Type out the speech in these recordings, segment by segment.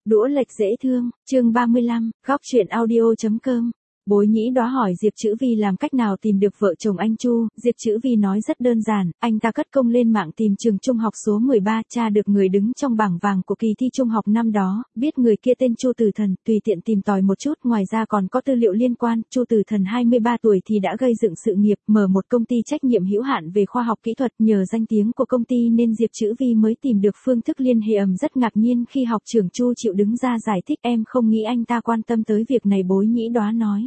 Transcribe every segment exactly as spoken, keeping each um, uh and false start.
Đũa lệch dễ thương, chương ba mươi lăm, góc truyện audio.com. Bối Nhĩ Đóa hỏi Diệp Chữ Vi làm cách nào tìm được vợ chồng anh Chu, Diệp Chữ Vi nói rất đơn giản, anh ta cất công lên mạng tìm trường trung học số mười ba, tra được người đứng trong bảng vàng của kỳ thi trung học năm đó, biết người kia tên Chu Tử Thần, tùy tiện tìm tòi một chút, ngoài ra còn có tư liệu liên quan, Chu Tử Thần hai mươi ba tuổi thì đã gây dựng sự nghiệp, mở một công ty trách nhiệm hữu hạn về khoa học kỹ thuật, nhờ danh tiếng của công ty nên Diệp Chữ Vi mới tìm được phương thức liên hệ. Ầm rất ngạc nhiên khi học trưởng Chu chịu đứng ra giải thích, em không nghĩ anh ta quan tâm tới việc này, Bối Nhĩ Đóa nói.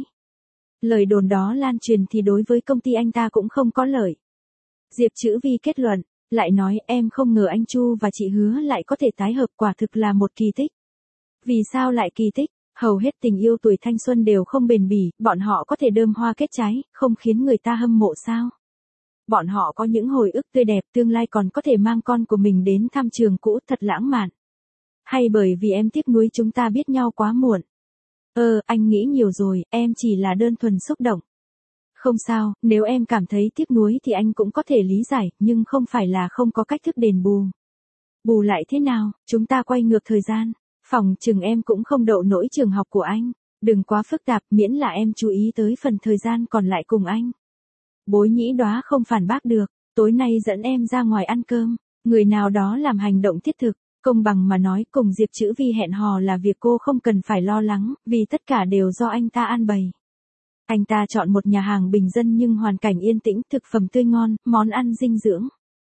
Lời đồn đó lan truyền thì đối với công ty anh ta cũng không có lợi. Diệp Chữ Vi kết luận, lại nói em không ngờ anh Chu và chị Hứa lại có thể tái hợp, quả thực là một kỳ tích. Vì sao lại kỳ tích? Hầu hết tình yêu tuổi thanh xuân đều không bền bỉ, bọn họ có thể đơm hoa kết trái, không khiến người ta hâm mộ sao? Bọn họ có những hồi ức tươi đẹp, tương lai còn có thể mang con của mình đến thăm trường cũ, thật lãng mạn. Hay bởi vì em tiếc nuối chúng ta biết nhau quá muộn? Ờ, anh nghĩ nhiều rồi, em chỉ là đơn thuần xúc động. Không sao, nếu em cảm thấy tiếc nuối thì anh cũng có thể lý giải, nhưng không phải là không có cách thức đền bù. Bù lại thế nào, chúng ta quay ngược thời gian. Phòng chừng em cũng không đậu nổi trường học của anh. Đừng quá phức tạp, miễn là em chú ý tới phần thời gian còn lại cùng anh. Bối Nhĩ Đóa không phản bác được, tối nay dẫn em ra ngoài ăn cơm. Người nào đó làm hành động thiết thực. Công bằng mà nói, cùng Diệp Chữ Vi hẹn hò là việc cô không cần phải lo lắng, vì tất cả đều do anh ta an bày. Anh ta chọn một nhà hàng bình dân nhưng hoàn cảnh yên tĩnh, thực phẩm tươi ngon, món ăn dinh dưỡng.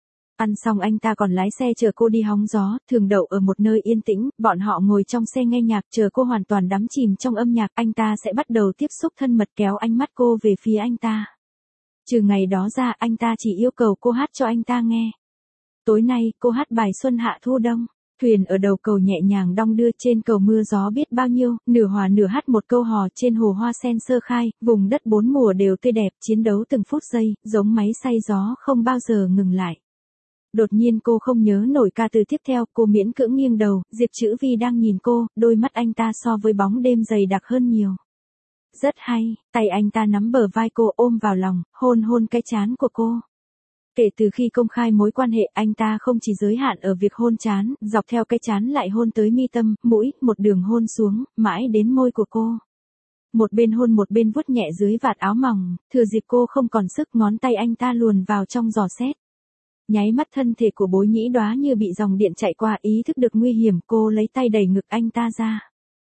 Ăn xong anh ta còn lái xe chờ cô đi hóng gió, thường đậu ở một nơi yên tĩnh, bọn họ ngồi trong xe nghe nhạc, chờ cô hoàn toàn đắm chìm trong âm nhạc, anh ta sẽ bắt đầu tiếp xúc thân mật, kéo ánh mắt cô về phía anh ta. Trừ ngày đó ra, anh ta chỉ yêu cầu cô hát cho anh ta nghe. Tối nay, cô hát bài Xuân Hạ Thu Đông. Thuyền ở đầu cầu nhẹ nhàng đong đưa trên cầu, mưa gió biết bao nhiêu, nửa hòa nửa hát một câu hò trên hồ hoa sen sơ khai, vùng đất bốn mùa đều tươi đẹp, chiến đấu từng phút giây, giống máy xay gió không bao giờ ngừng lại. Đột nhiên cô không nhớ nổi ca từ tiếp theo, cô miễn cưỡng nghiêng đầu, Diệp Chữ Vi đang nhìn cô, đôi mắt anh ta so với bóng đêm dày đặc hơn nhiều. Rất hay, tay anh ta nắm bờ vai cô ôm vào lòng, hôn hôn cái trán của cô. Kể từ khi công khai mối quan hệ, anh ta không chỉ giới hạn ở việc hôn trán, dọc theo cái trán lại hôn tới mi tâm, mũi, một đường hôn xuống, mãi đến môi của cô. Một bên hôn một bên vuốt nhẹ dưới vạt áo mỏng, thừa dịp cô không còn sức, ngón tay anh ta luồn vào trong giò xét. Nháy mắt thân thể của Bối Nhĩ Đóa như bị dòng điện chạy qua, ý thức được nguy hiểm, cô lấy tay đẩy ngực anh ta ra.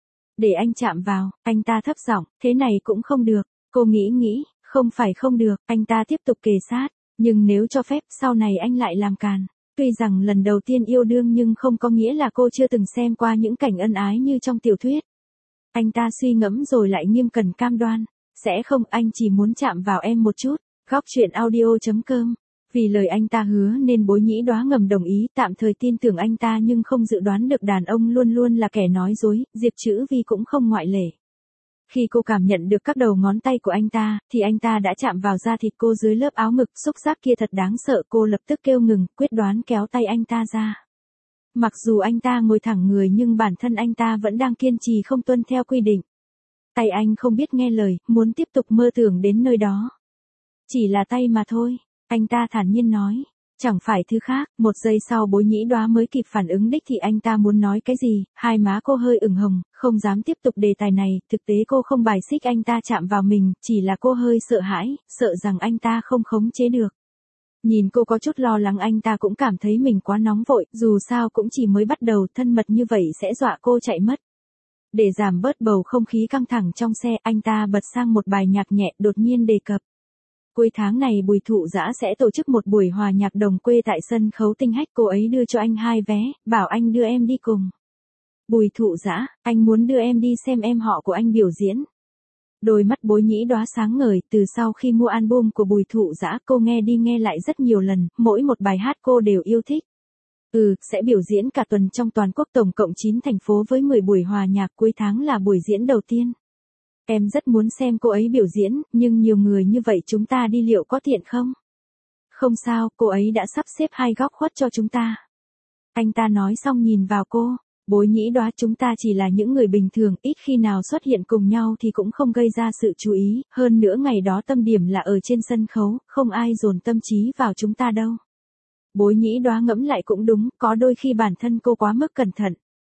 Để anh chạm vào, anh ta thấp giọng, thế này cũng không được. Cô nghĩ nghĩ, không phải không được, anh ta tiếp tục kề sát. Nhưng nếu cho phép, sau này anh lại làm càn. Tuy rằng lần đầu tiên yêu đương nhưng không có nghĩa là cô chưa từng xem qua những cảnh ân ái như trong tiểu thuyết. Anh ta suy ngẫm rồi lại nghiêm cẩn cam đoan. Sẽ không, anh chỉ muốn chạm vào em một chút. Góc truyện audio.com. Vì lời anh ta hứa nên Bối Nhĩ Đóa ngầm đồng ý, tạm thời tin tưởng anh ta nhưng không dự đoán được đàn ông luôn luôn là kẻ nói dối, Diệp Chữ Vi cũng không ngoại lệ. Khi cô cảm nhận được các đầu ngón tay của anh ta, thì anh ta đã chạm vào da thịt cô dưới lớp áo ngực, xúc giác kia thật đáng sợ, cô lập tức kêu ngừng, quyết đoán kéo tay anh ta ra. Mặc dù anh ta ngồi thẳng người nhưng bản thân anh ta vẫn đang kiên trì không tuân theo quy định. Tay anh không biết nghe lời, muốn tiếp tục mơ tưởng đến nơi đó. Chỉ là tay mà thôi, anh ta thản nhiên nói. Chẳng phải thứ khác, một giây sau Bối Nhĩ Đóa mới kịp phản ứng đích thì anh ta muốn nói cái gì, hai má cô hơi ửng hồng, không dám tiếp tục đề tài này, thực tế cô không bài xích anh ta chạm vào mình, chỉ là cô hơi sợ hãi, sợ rằng anh ta không khống chế được. Nhìn cô có chút lo lắng, anh ta cũng cảm thấy mình quá nóng vội, dù sao cũng chỉ mới bắt đầu, thân mật như vậy sẽ dọa cô chạy mất. Để giảm bớt bầu không khí căng thẳng trong xe, anh ta bật sang một bài nhạc nhẹ, đột nhiên đề cập. Cuối tháng này Bùi Thụ Dã sẽ tổ chức một buổi hòa nhạc đồng quê tại sân khấu Tinh Hách, cô ấy đưa cho anh hai vé, bảo anh đưa em đi cùng. Bùi Thụ Dã, anh muốn đưa em đi xem em họ của anh biểu diễn. Đôi mắt Bối Nhĩ Đóa sáng ngời, từ sau khi mua album của Bùi Thụ Dã, cô nghe đi nghe lại rất nhiều lần, mỗi một bài hát cô đều yêu thích. Ừ, sẽ biểu diễn cả tuần trong toàn quốc, tổng cộng chín thành phố với mười buổi hòa nhạc, cuối tháng là buổi diễn đầu tiên. Em rất muốn xem cô ấy biểu diễn, nhưng nhiều người như vậy chúng ta đi liệu có tiện không? Không sao, cô ấy đã sắp xếp hai góc khuất cho chúng ta. Anh ta nói xong nhìn vào cô, Bối Nhĩ Đóa, chúng ta chỉ là những người bình thường, ít khi nào xuất hiện cùng nhau thì cũng không gây ra sự chú ý, hơn nữa ngày đó tâm điểm là ở trên sân khấu, không ai dồn tâm trí vào chúng ta đâu. Bối Nhĩ Đóa ngẫm lại cũng đúng, có đôi khi bản thân cô quá mức cẩn thận.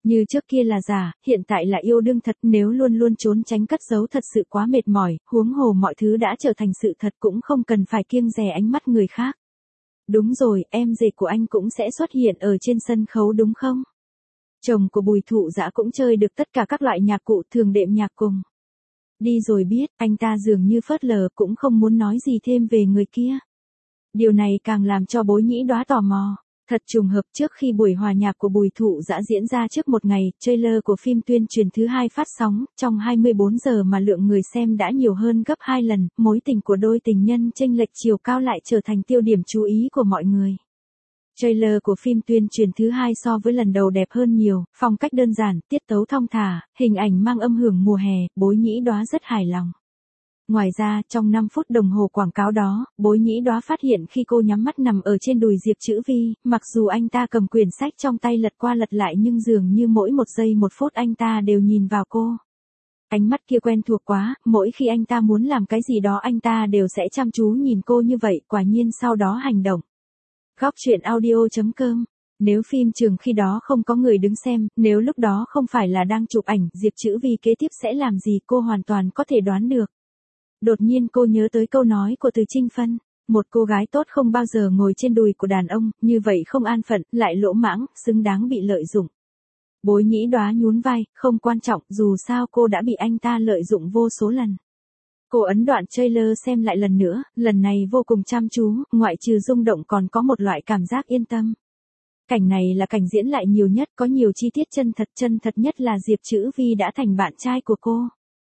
Như trước kia là giả, hiện tại là yêu đương thật, nếu luôn luôn trốn tránh cất giấu thật sự quá mệt mỏi, huống hồ mọi thứ đã trở thành sự thật cũng không cần phải kiêng dè ánh mắt người khác. Đúng rồi, em rể của anh cũng sẽ xuất hiện ở trên sân khấu đúng không? Chồng của Bùi Thụ Dã cũng chơi được tất cả các loại nhạc cụ thường đệm nhạc cùng. Đi rồi biết, anh ta dường như phớt lờ cũng không muốn nói gì thêm về người kia. Điều này càng làm cho Bối Nhĩ Đóa tò mò. Thật trùng hợp trước khi buổi hòa nhạc của Bùi Thụ Dã diễn ra trước một ngày, trailer của phim tuyên truyền thứ hai phát sóng, trong hai mươi bốn giờ mà lượng người xem đã nhiều hơn gấp hai lần, mối tình của đôi tình nhân chênh lệch chiều cao lại trở thành tiêu điểm chú ý của mọi người. Trailer của phim tuyên truyền thứ hai so với lần đầu đẹp hơn nhiều, phong cách đơn giản, tiết tấu thong thả, hình ảnh mang âm hưởng mùa hè, Bối Nhĩ Đóa rất hài lòng. Ngoài ra, trong năm phút đồng hồ quảng cáo đó, Bối Nhĩ Đóa phát hiện khi cô nhắm mắt nằm ở trên đùi Diệp Chữ Vi, mặc dù anh ta cầm quyển sách trong tay lật qua lật lại nhưng dường như mỗi một giây một phút anh ta đều nhìn vào cô. Ánh mắt kia quen thuộc quá, mỗi khi anh ta muốn làm cái gì đó anh ta đều sẽ chăm chú nhìn cô như vậy, quả nhiên sau đó hành động. Góc truyện audio chấm com. Nếu phim trường khi đó không có người đứng xem, nếu lúc đó không phải là đang chụp ảnh, Diệp Chữ Vi kế tiếp sẽ làm gì cô hoàn toàn có thể đoán được. Đột nhiên cô nhớ tới câu nói của Từ Trinh Phân, một cô gái tốt không bao giờ ngồi trên đùi của đàn ông, như vậy không an phận, lại lỗ mãng, xứng đáng bị lợi dụng. Bối Nhĩ Đóa nhún vai, không quan trọng, dù sao cô đã bị anh ta lợi dụng vô số lần. Cô ấn đoạn trailer xem lại lần nữa, lần này vô cùng chăm chú, ngoại trừ rung động còn có một loại cảm giác yên tâm. Cảnh này là cảnh diễn lại nhiều nhất, có nhiều chi tiết chân thật, chân thật nhất là Diệp Chữ Vi đã thành bạn trai của cô.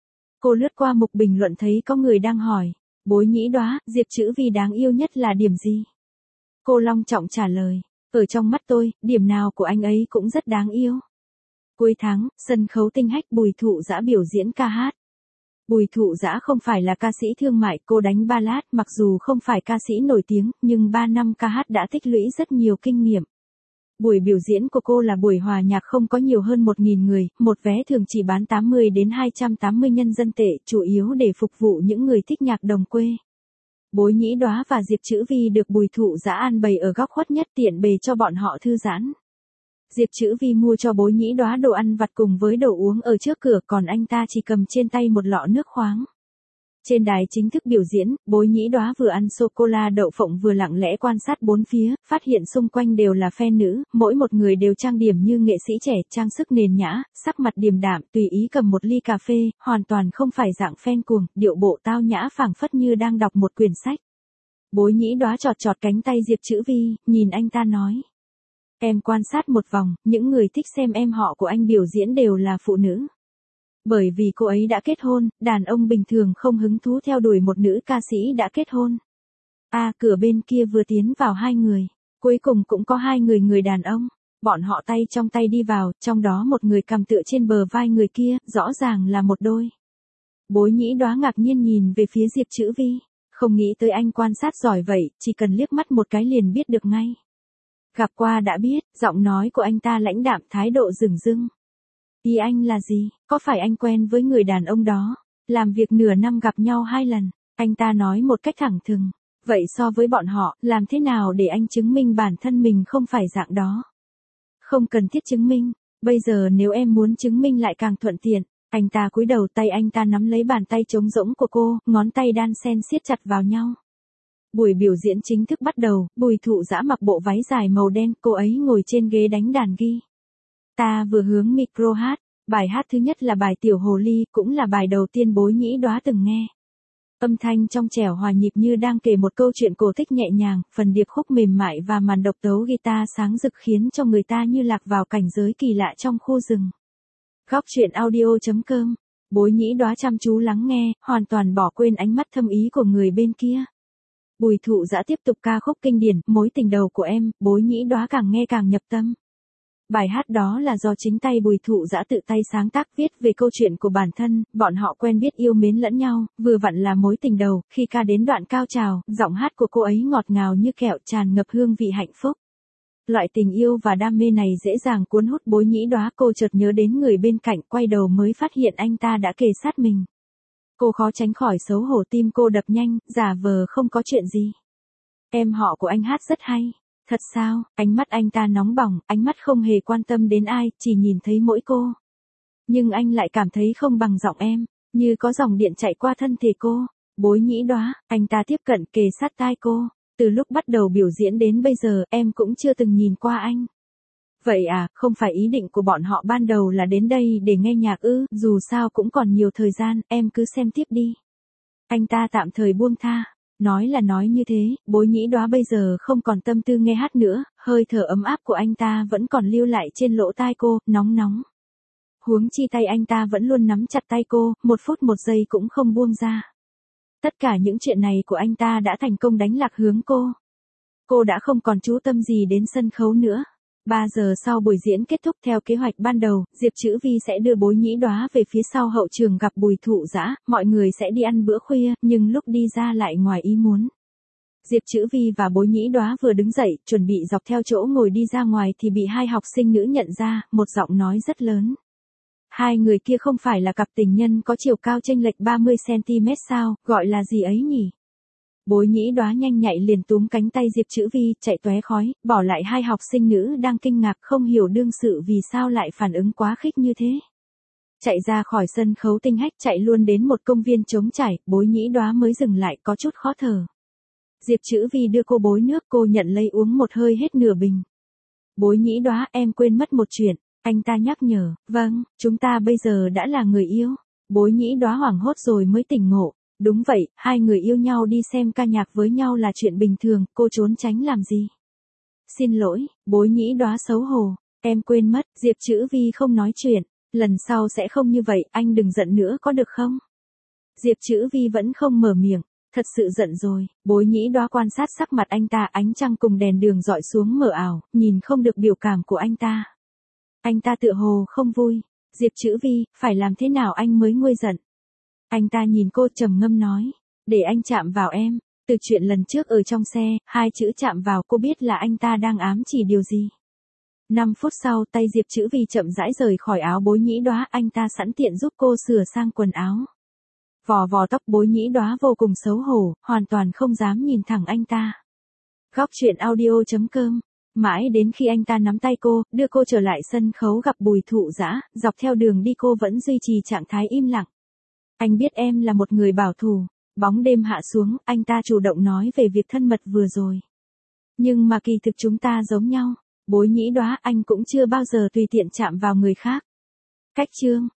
Cô lướt qua mục bình luận thấy có người đang hỏi, Bối Nhĩ Đóa, Diệp Chữ Vi đáng yêu nhất là điểm gì? Cô long trọng trả lời, ở trong mắt tôi, điểm nào của anh ấy cũng rất đáng yêu. Cuối tháng, sân khấu Tinh Hách Bùi Thụ Dã biểu diễn ca hát. Bùi Thụ Dã không phải là ca sĩ thương mại, cô đánh ballad, mặc dù không phải ca sĩ nổi tiếng, nhưng ba năm ca hát đã tích lũy rất nhiều kinh nghiệm. Buổi biểu diễn của cô là buổi hòa nhạc không có nhiều hơn một nghìn người, một vé thường chỉ bán tám mươi đến hai trăm tám mươi nhân dân tệ, chủ yếu để phục vụ những người thích nhạc đồng quê. Bối Nhĩ Đóa và Diệp Chữ Vi được Bùi Thụ Dã an bày ở góc khuất nhất tiện bề cho bọn họ thư giãn. Diệp Chữ Vi mua cho Bối Nhĩ Đóa đồ ăn vặt cùng với đồ uống ở trước cửa, còn anh ta chỉ cầm trên tay một lọ nước khoáng. Trên đài chính thức biểu diễn, Bối Nhĩ Đóa vừa ăn sô-cô-la đậu phộng vừa lặng lẽ quan sát bốn phía, phát hiện xung quanh đều là fan nữ, mỗi một người đều trang điểm như nghệ sĩ trẻ, trang sức nền nhã, sắc mặt điềm đạm, tùy ý cầm một ly cà phê, hoàn toàn không phải dạng fan cuồng, điệu bộ tao nhã phảng phất như đang đọc một quyển sách. Bối Nhĩ Đóa chọt chọt cánh tay Diệp Chữ Vi, nhìn anh ta nói. Em quan sát một vòng, những người thích xem em họ của anh biểu diễn đều là phụ nữ. Bởi vì cô ấy đã kết hôn, đàn ông bình thường không hứng thú theo đuổi một nữ ca sĩ đã kết hôn. À, cửa bên kia vừa tiến vào hai người, cuối cùng cũng có hai người người đàn ông, bọn họ tay trong tay đi vào, trong đó một người cầm tựa trên bờ vai người kia, rõ ràng là một đôi. Bối Nhĩ Đóa ngạc nhiên nhìn về phía Diệp Chữ Vi, không nghĩ tới anh quan sát giỏi vậy, chỉ cần liếc mắt một cái liền biết được ngay. Gặp qua đã biết, giọng nói của anh ta lãnh đạm, thái độ dửng dưng. Ý anh là gì, có phải anh quen với người đàn ông đó, làm việc nửa năm gặp nhau hai lần, anh ta nói một cách thẳng thừng. Vậy so với bọn họ, làm thế nào để anh chứng minh bản thân mình không phải dạng đó? Không cần thiết chứng minh, bây giờ nếu em muốn chứng minh lại càng thuận tiện. Anh ta cúi đầu, tay anh ta nắm lấy bàn tay trống rỗng của cô, ngón tay đan xen siết chặt vào nhau. Buổi biểu diễn chính thức bắt đầu, Bùi Thụ Dã mặc bộ váy dài màu đen, cô ấy ngồi trên ghế đánh đàn ghi. Ta vừa hướng micro hát, bài hát thứ nhất là bài Tiểu Hồ Ly, cũng là bài đầu tiên Bối Nhĩ Đóa từng nghe. Âm thanh trong trẻo hòa nhịp như đang kể một câu chuyện cổ tích nhẹ nhàng, phần điệp khúc mềm mại và màn độc tấu guitar sáng rực khiến cho người ta như lạc vào cảnh giới kỳ lạ trong khu rừng. Góc truyện audio chấm com. Bối Nhĩ Đóa chăm chú lắng nghe, hoàn toàn bỏ quên ánh mắt thâm ý của người bên kia. Bùi Thụ Dã tiếp tục ca khúc kinh điển, Mối tình đầu của em, Bối Nhĩ Đóa càng nghe càng nhập tâm. Bài hát đó là do chính tay Bùi Thụ Dã tự tay sáng tác, viết về câu chuyện của bản thân, bọn họ quen biết yêu mến lẫn nhau, vừa vặn là mối tình đầu, khi ca đến đoạn cao trào, giọng hát của cô ấy ngọt ngào như kẹo, tràn ngập hương vị hạnh phúc. Loại tình yêu và đam mê này dễ dàng cuốn hút Bối Nhĩ Đóa, cô chợt nhớ đến người bên cạnh, quay đầu mới phát hiện anh ta đã kề sát mình. Cô khó tránh khỏi xấu hổ, tim cô đập nhanh, giả vờ không có chuyện gì. Em họ của anh hát rất hay. Thật sao? Ánh mắt anh ta nóng bỏng, ánh mắt không hề quan tâm đến ai, chỉ nhìn thấy mỗi cô. Nhưng anh lại cảm thấy không bằng giọng em, như có dòng điện chạy qua thân thể cô. Bối Nhĩ Đoá, anh ta tiếp cận kề sát tai cô. Từ lúc bắt đầu biểu diễn đến bây giờ em cũng chưa từng nhìn qua anh. Vậy à, không phải ý định của bọn họ ban đầu là đến đây để nghe nhạc ư, dù sao cũng còn nhiều thời gian, em cứ xem tiếp đi. Anh ta tạm thời buông tha. Nói là nói như thế, Bối Nhĩ Đoá bây giờ không còn tâm tư nghe hát nữa, hơi thở ấm áp của anh ta vẫn còn lưu lại trên lỗ tai cô, nóng nóng. Huống chi tay anh ta vẫn luôn nắm chặt tay cô, một phút một giây cũng không buông ra. Tất cả những chuyện này của anh ta đã thành công đánh lạc hướng cô. Cô đã không còn chú tâm gì đến sân khấu nữa. ba giờ sau buổi diễn kết thúc theo kế hoạch ban đầu, Diệp Chữ Vi sẽ đưa Bối Nhĩ Đoá về phía sau hậu trường gặp Bùi Thụ Dã, mọi người sẽ đi ăn bữa khuya, nhưng lúc đi ra lại ngoài ý muốn. Diệp Chữ Vi và Bối Nhĩ Đoá vừa đứng dậy, chuẩn bị dọc theo chỗ ngồi đi ra ngoài thì bị hai học sinh nữ nhận ra, một giọng nói rất lớn. Hai người kia không phải là cặp tình nhân có chiều cao chênh lệch ba mươi xăng ti mét sao, gọi là gì ấy nhỉ? Bối Nhĩ Đoá nhanh nhạy liền túm cánh tay Diệp Chữ Vi, chạy tóe khói, bỏ lại hai học sinh nữ đang kinh ngạc không hiểu đương sự vì sao lại phản ứng quá khích như thế. Chạy ra khỏi sân khấu tinh hách chạy luôn đến một công viên trống trải, Bối Nhĩ Đoá mới dừng lại có chút khó thở. Diệp Chữ Vi đưa cô bối nước, cô nhận lấy uống một hơi hết nửa bình. Bối Nhĩ Đoá, em quên mất một chuyện. Anh ta nhắc nhở, vâng, chúng ta bây giờ đã là người yêu. Bối Nhĩ Đoá hoảng hốt rồi mới tỉnh ngộ. Đúng vậy, hai người yêu nhau đi xem ca nhạc với nhau là chuyện bình thường, cô trốn tránh làm gì? Xin lỗi, Bối Nhĩ Đoá xấu hổ, em quên mất, Diệp Chữ Vi không nói chuyện, lần sau sẽ không như vậy, anh đừng giận nữa có được không? Diệp Chữ Vi vẫn không mở miệng, thật sự giận rồi, Bối Nhĩ Đoá quan sát sắc mặt anh ta, ánh trăng cùng đèn đường dọi xuống mờ ảo, nhìn không được biểu cảm của anh ta. Anh ta tựa hồ không vui, Diệp Chữ Vi, phải làm thế nào anh mới nguôi giận? Anh ta nhìn cô trầm ngâm nói, để anh chạm vào em, từ chuyện lần trước ở trong xe, hai chữ chạm vào cô biết là anh ta đang ám chỉ điều gì. năm phút sau tay Diệp Chữ Vi chậm rãi rời khỏi áo Bối Nhĩ Đoá, anh ta sẵn tiện giúp cô sửa sang quần áo. Vò vò tóc Bối Nhĩ Đoá vô cùng xấu hổ, hoàn toàn không dám nhìn thẳng anh ta. Góc truyện audio chấm com. Mãi đến khi anh ta nắm tay cô, đưa cô trở lại sân khấu gặp Bùi Thụ Dã, dọc theo đường đi cô vẫn duy trì trạng thái im lặng. Anh biết em là một người bảo thủ. Bóng đêm hạ xuống, anh ta chủ động nói về việc thân mật vừa rồi. Nhưng mà kỳ thực chúng ta giống nhau. Bối Nhĩ Đoá, anh cũng chưa bao giờ tùy tiện chạm vào người khác. Cách chương.